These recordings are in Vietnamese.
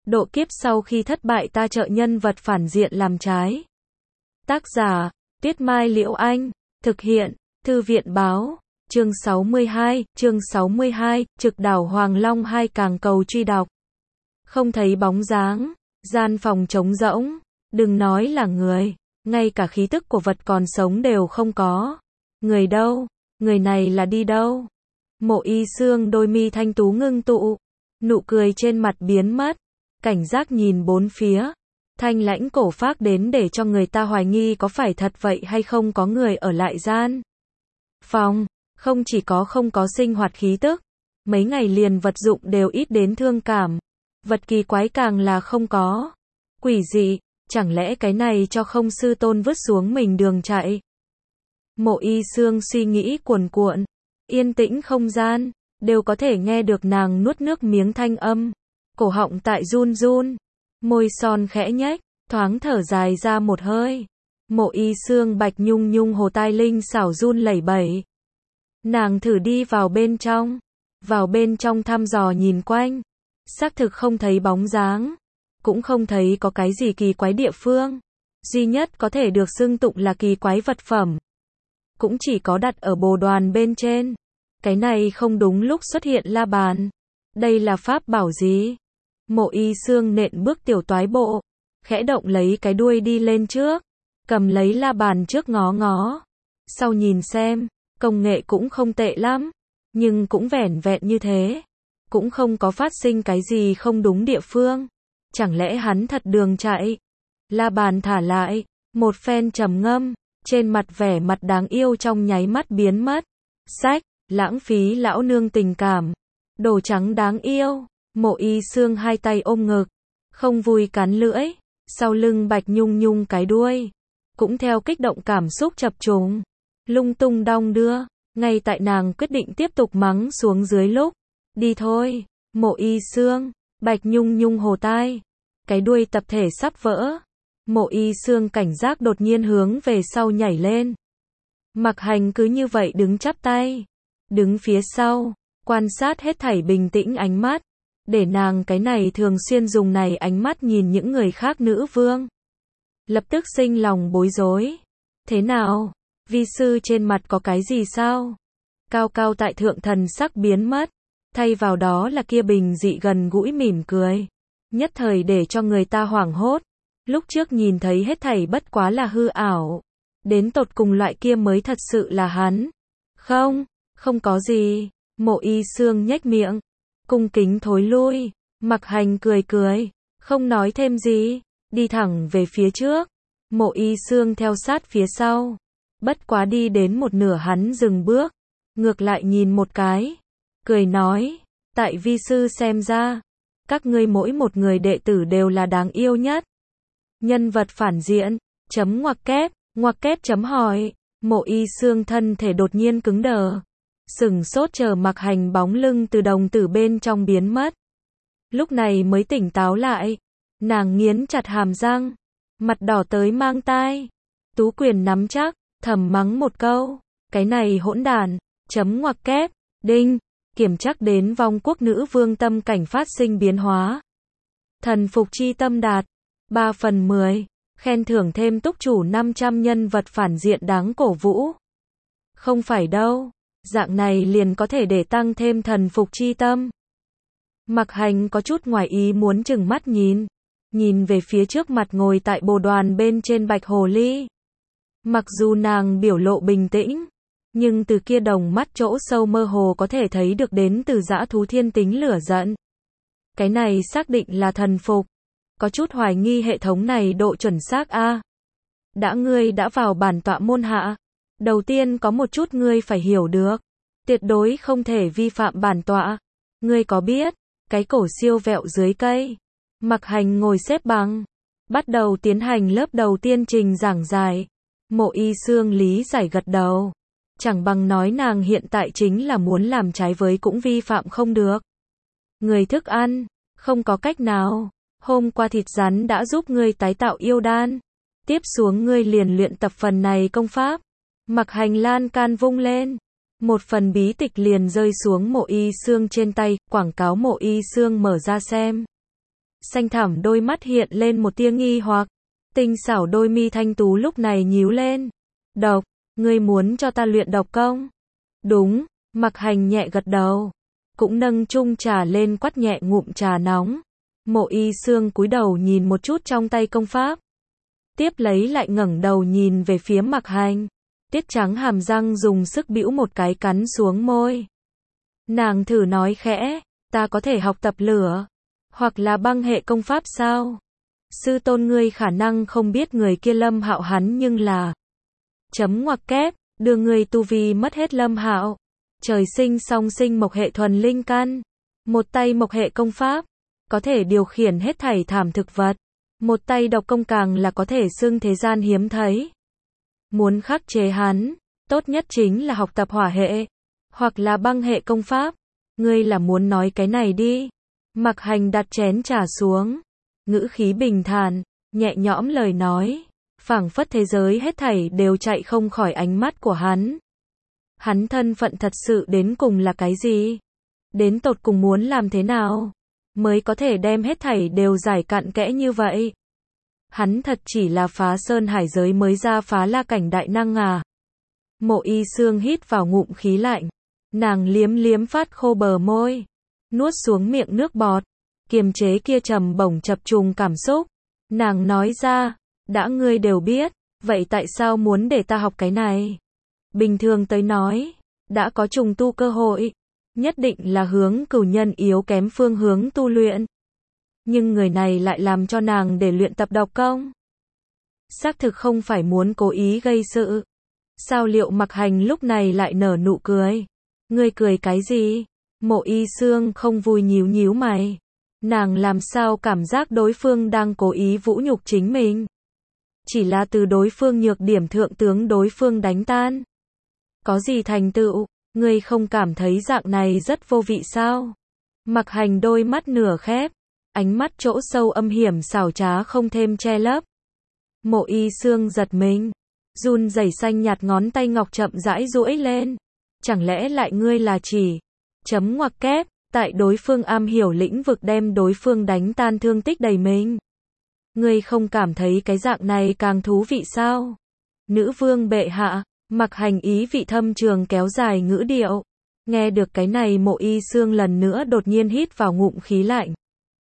Độ kiếp sau khi thất bại ta trợ nhân vật phản diện làm trái. Tác giả, Tuyết Mai Liễu Anh. Thực hiện, Thư viện Báo. Chương 62, Trực đảo Hoàng Long 2 càng cầu truy đọc. Không thấy bóng dáng, gian phòng trống rỗng, đừng nói là người, ngay cả khí tức của vật còn sống đều không có. Người đâu? Người này là đi đâu? Mộ Y Xương đôi mi thanh tú ngưng tụ, nụ cười trên mặt biến mất, cảnh giác nhìn bốn phía, thanh lãnh cổ phác đến để cho người ta hoài nghi có phải thật vậy hay không có người ở lại gian phòng, không chỉ có không có sinh hoạt khí tức, mấy ngày liền vật dụng đều ít đến thương cảm, vật kỳ quái càng là không có. Quỷ dị, chẳng lẽ cái này cho không sư tôn vứt xuống mình đường chạy? Mộ Y Xương suy nghĩ cuồn cuộn, yên tĩnh không gian, đều có thể nghe được nàng nuốt nước miếng thanh âm, cổ họng tại run run, môi son khẽ nhếch, thoáng thở dài ra một hơi. Mộ Y Xương bạch nhung nhung hồ tai linh xảo run lẩy bẩy. Nàng thử đi vào bên trong thăm dò nhìn quanh, xác thực không thấy bóng dáng, cũng không thấy có cái gì kỳ quái địa phương, duy nhất có thể được xưng tụng là kỳ quái vật phẩm, cũng chỉ có đặt ở bồ đoàn bên trên. Cái này không đúng lúc xuất hiện la bàn. Đây là pháp bảo gì? Mộ Y Xương nện bước tiểu toái bộ, khẽ động lấy cái đuôi đi lên trước, cầm lấy la bàn trước ngó ngó, sau nhìn xem, công nghệ cũng không tệ lắm, nhưng cũng vẻn vẹn như thế, cũng không có phát sinh cái gì không đúng địa phương. Chẳng lẽ hắn thật đường chạy? La bàn thả lại, một phen trầm ngâm, trên mặt vẻ mặt đáng yêu trong nháy mắt biến mất. Sách, lãng phí lão nương tình cảm. Đồ trắng đáng yêu. Mộ Y Xương hai tay ôm ngực, không vui cắn lưỡi, sau lưng bạch nhung nhung cái đuôi, cũng theo kích động cảm xúc chập trùng, lung tung đong đưa. Ngay tại nàng quyết định tiếp tục mắng xuống dưới lúc, đi thôi, Mộ Y Xương, bạch nhung nhung hồ tai, cái đuôi tập thể sắp vỡ. Mộ Y Xương cảnh giác đột nhiên hướng về sau nhảy lên. Mặc Hành cứ như vậy đứng chắp tay, đứng phía sau, quan sát hết thảy bình tĩnh ánh mắt, để nàng cái này thường xuyên dùng này ánh mắt nhìn những người khác nữ vương. Lập tức sinh lòng bối rối. Thế nào? Vi sư trên mặt có cái gì sao? Cao cao tại thượng thần sắc biến mất, thay vào đó là kia bình dị gần gũi mỉm cười, nhất thời để cho người ta hoảng hốt. Lúc trước nhìn thấy hết thảy bất quá là hư ảo, đến tột cùng loại kia mới thật sự là hắn. Không có gì. Mộ Y Xương nhếch miệng, cung kính thối lui. Mặc Hành cười cười, không nói thêm gì, đi thẳng về phía trước. Mộ Y Xương theo sát phía sau, bất quá đi đến một nửa hắn dừng bước, ngược lại nhìn một cái, cười nói, tại vi sư xem ra, các ngươi mỗi một người đệ tử đều là đáng yêu nhất. Nhân vật phản diện, ngoặc kép chấm hỏi. Mộ Y Xương thân thể đột nhiên cứng đờ, sừng sốt chờ Mặc Hành bóng lưng từ đồng tử bên trong biến mất. Lúc này mới tỉnh táo lại, nàng nghiến chặt hàm răng, mặt đỏ tới mang tai, tú quyền nắm chắc, thầm mắng một câu, cái này hỗn đản, ngoặc kép, đinh, kiểm chắc đến vong quốc nữ vương tâm cảnh phát sinh biến hóa. Thần phục chi tâm đạt 3/10, khen thưởng thêm túc chủ 500 nhân vật phản diện đáng cổ vũ. Không phải đâu, dạng này liền có thể để tăng thêm thần phục chi tâm. Mặc Hành có chút ngoài ý muốn chừng mắt nhìn về phía trước mặt ngồi tại bồ đoàn bên trên bạch hồ ly. Mặc dù nàng biểu lộ bình tĩnh, nhưng từ kia đồng mắt chỗ sâu mơ hồ có thể thấy được đến từ dã thú thiên tính lửa giận. Cái này xác định là thần phục. Có chút hoài nghi hệ thống này độ chuẩn xác a. Ngươi đã vào bản tọa môn hạ, đầu tiên có một chút ngươi phải hiểu được, tuyệt đối không thể vi phạm bản tọa. Ngươi có biết, cái cổ siêu vẹo dưới cây. Mặc Hành ngồi xếp bằng, bắt đầu tiến hành lớp đầu tiên trình giảng giải. Mộ Y Xương lý giải gật đầu, chẳng bằng nói nàng hiện tại chính là muốn làm trái với cũng vi phạm không được. Người thức ăn, không có cách nào. Hôm qua thịt rắn đã giúp ngươi tái tạo yêu đan, tiếp xuống ngươi liền luyện tập phần này công pháp. Mặc Hành lan can vung lên, một phần bí tịch liền rơi xuống Mộ Y Xương trên tay, quảng cáo Mộ Y Xương mở ra xem. xanh thẳm đôi mắt hiện lên một tia nghi hoặc, tinh xảo đôi mi thanh tú lúc này nhíu lên. Độc, ngươi muốn cho ta luyện độc công? Đúng, Mặc Hành nhẹ gật đầu, cũng nâng chung trà lên quắt nhẹ ngụm trà nóng. Mộ Y Xương cúi đầu nhìn một chút trong tay công pháp, tiếp lấy lại ngẩng đầu nhìn về phía Mặc Hành. Tiết Trắng hàm răng dùng sức bĩu một cái cắn xuống môi. Nàng thử nói khẽ, ta có thể học tập lửa, hoặc là băng hệ công pháp sao? Sư tôn ngươi khả năng không biết người kia Lâm Hạo hắn nhưng là... Chấm ngoặc kép, đưa người tu vi mất hết Lâm Hạo. Trời sinh song sinh mộc hệ thuần linh căn. Một tay mộc hệ công pháp, có thể điều khiển hết thảy thảm thực vật. Một tay độc công càng là có thể xưng thế gian hiếm thấy. Muốn khắc chế hắn, tốt nhất chính là học tập hỏa hệ, hoặc là băng hệ công pháp. Ngươi là muốn nói cái này đi. Mặc Hành đặt chén trà xuống, ngữ khí bình thản, nhẹ nhõm lời nói, phảng phất thế giới hết thảy đều chạy không khỏi ánh mắt của hắn. Hắn thân phận thật sự đến cùng là cái gì? Đến tột cùng muốn làm thế nào mới có thể đem hết thảy đều giải cặn kẽ như vậy? Hắn thật chỉ là phá sơn hải giới mới ra phá la cảnh đại năng à? Mộ Y Xương hít vào ngụm khí lạnh, nàng liếm liếm phát khô bờ môi, nuốt xuống miệng nước bọt, kiềm chế kia trầm bổng chập trùng cảm xúc. Nàng nói ra, đã ngươi đều biết, vậy tại sao muốn để ta học cái này? Bình thường tới nói, đã có trùng tu cơ hội, nhất định là hướng cửu nhân yếu kém phương hướng tu luyện. Nhưng người này lại làm cho nàng để luyện tập độc công. Xác thực không phải muốn cố ý gây sự. Sao Liệu Mặc Hành lúc này lại nở nụ cười? Ngươi cười cái gì? Mộ Y Xương không vui nhíu nhíu mày. Nàng làm sao cảm giác đối phương đang cố ý vũ nhục chính mình? Chỉ là từ đối phương nhược điểm thượng tướng đối phương đánh tan. Có gì thành tựu, ngươi không cảm thấy dạng này rất vô vị sao? Mặc Hành đôi mắt nửa khép, ánh mắt chỗ sâu âm hiểm xảo trá không thêm che lấp. Mộ Y Xương giật mình, run rẩy xanh nhạt ngón tay ngọc chậm rãi duỗi lên. Chẳng lẽ lại ngươi là chỉ... Chấm ngoặc kép, tại đối phương am hiểu lĩnh vực đem đối phương đánh tan thương tích đầy mình. Ngươi không cảm thấy cái dạng này càng thú vị sao? Nữ vương bệ hạ, Mặc Hành ý vị thâm trường kéo dài ngữ điệu. Nghe được cái này Mộ Y Xương lần nữa đột nhiên hít vào ngụm khí lạnh.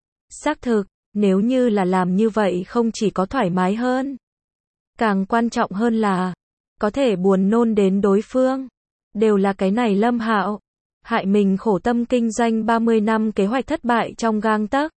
Xác thực, nếu như là làm như vậy không chỉ có thoải mái hơn, càng quan trọng hơn là có thể buồn nôn đến đối phương. Đều là cái này Lâm Hạo, hại mình khổ tâm kinh doanh 30 năm kế hoạch thất bại trong gang tấc.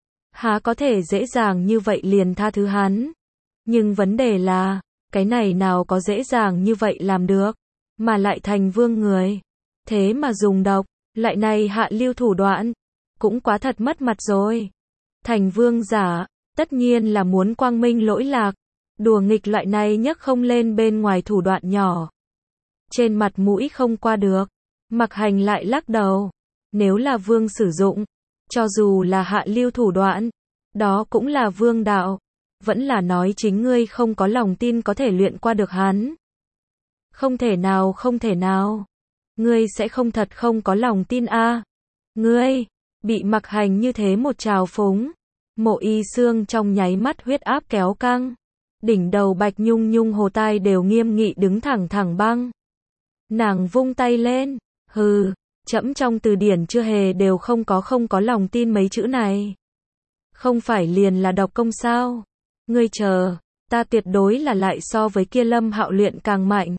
Há có thể dễ dàng như vậy liền tha thứ hắn. Nhưng vấn đề là, cái này nào có dễ dàng như vậy làm được, mà lại thành vương người. Thế mà dùng độc, lại này hạ lưu thủ đoạn, cũng quá thật mất mặt rồi. Thành vương giả, tất nhiên là muốn quang minh lỗi lạc, đùa nghịch loại này nhấc không lên bên ngoài thủ đoạn nhỏ. Trên mặt mũi không qua được, Mặc Hành lại lắc đầu. Nếu là vương sử dụng, cho dù là hạ lưu thủ đoạn, đó cũng là vương đạo. Vẫn là nói chính ngươi không có lòng tin có thể luyện qua được hắn. Không thể nào, không thể nào. Ngươi sẽ không thật không có lòng tin a? Ngươi, bị Mặc Hành như thế một trào phúng. Mộ Y Xương trong nháy mắt huyết áp kéo căng. Đỉnh đầu bạch nhung nhung hồ tai đều nghiêm nghị đứng thẳng thẳng băng. Nàng vung tay lên, hừ, trẫm trong từ điển chưa hề đều không có lòng tin mấy chữ này. Không phải liền là độc công sao? Ngươi chờ, ta tuyệt đối là lại so với kia Lâm Hạo luyện càng mạnh.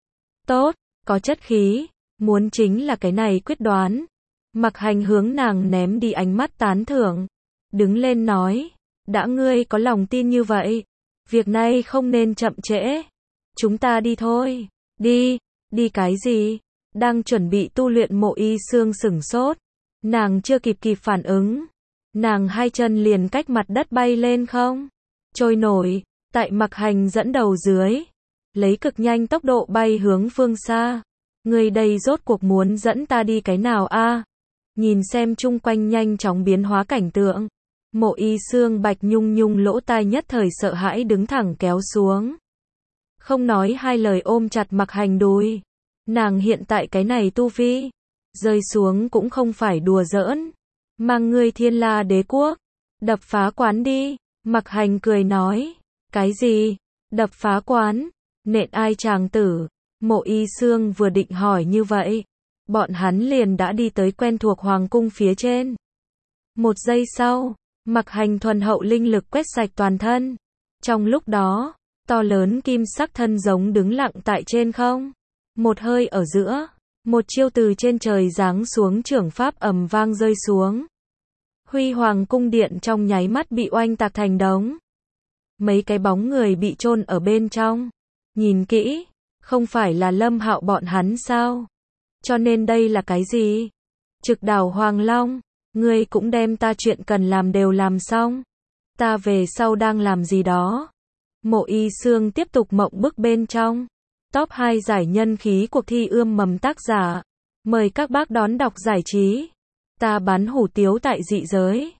Tốt, có chất khí, muốn chính là cái này quyết đoán. Mặc Hành hướng nàng ném đi ánh mắt tán thưởng, đứng lên nói, đã ngươi có lòng tin như vậy, việc này không nên chậm trễ. Chúng ta đi thôi. Đi, đi cái gì? Đang chuẩn bị tu luyện Mộ Y Xương sửng sốt. Nàng chưa kịp phản ứng. Nàng hai chân liền cách mặt đất bay lên không? Trôi nổi, tại Mặc Hành dẫn đầu dưới. Lấy cực nhanh tốc độ bay hướng phương xa. Người đây rốt cuộc muốn dẫn ta đi cái nào a? Nhìn xem chung quanh nhanh chóng biến hóa cảnh tượng. Mộ Y Xương bạch nhung nhung lỗ tai nhất thời sợ hãi đứng thẳng kéo xuống. Không nói hai lời ôm chặt Mặc Hành đùi. Nàng hiện tại cái này tu vi, rơi xuống cũng không phải đùa giỡn. Mang ngươi Thiên La Đế quốc, Đập phá quán đi, Mặc Hành cười nói. Cái gì? Đập phá quán? Nện ai chàng tử? Mộ Y Xương vừa định hỏi như vậy, bọn hắn liền đã đi tới quen thuộc hoàng cung phía trên. Một giây sau, Mặc Hành thuần hậu linh lực quét sạch toàn thân. Trong lúc đó, to lớn kim sắc thân giống đứng lặng tại trên không. Một hơi ở giữa, một chiêu từ trên trời giáng xuống trưởng pháp ầm vang rơi xuống. Huy Hoàng cung điện trong nháy mắt bị oanh tạc thành đống. Mấy cái bóng người bị chôn ở bên trong. Nhìn kỹ, không phải là Lâm Hạo bọn hắn sao? Cho nên đây là cái gì? Trực đảo Hoàng Long, ngươi cũng đem ta chuyện cần làm đều làm xong. Ta về sau đang làm gì đó? Mộ Y Xương tiếp tục mộng bức bên trong. Top 2 giải nhân khí cuộc thi ươm mầm tác giả. Mời các bác đón đọc giải trí. Ta bán hủ tiếu tại dị giới.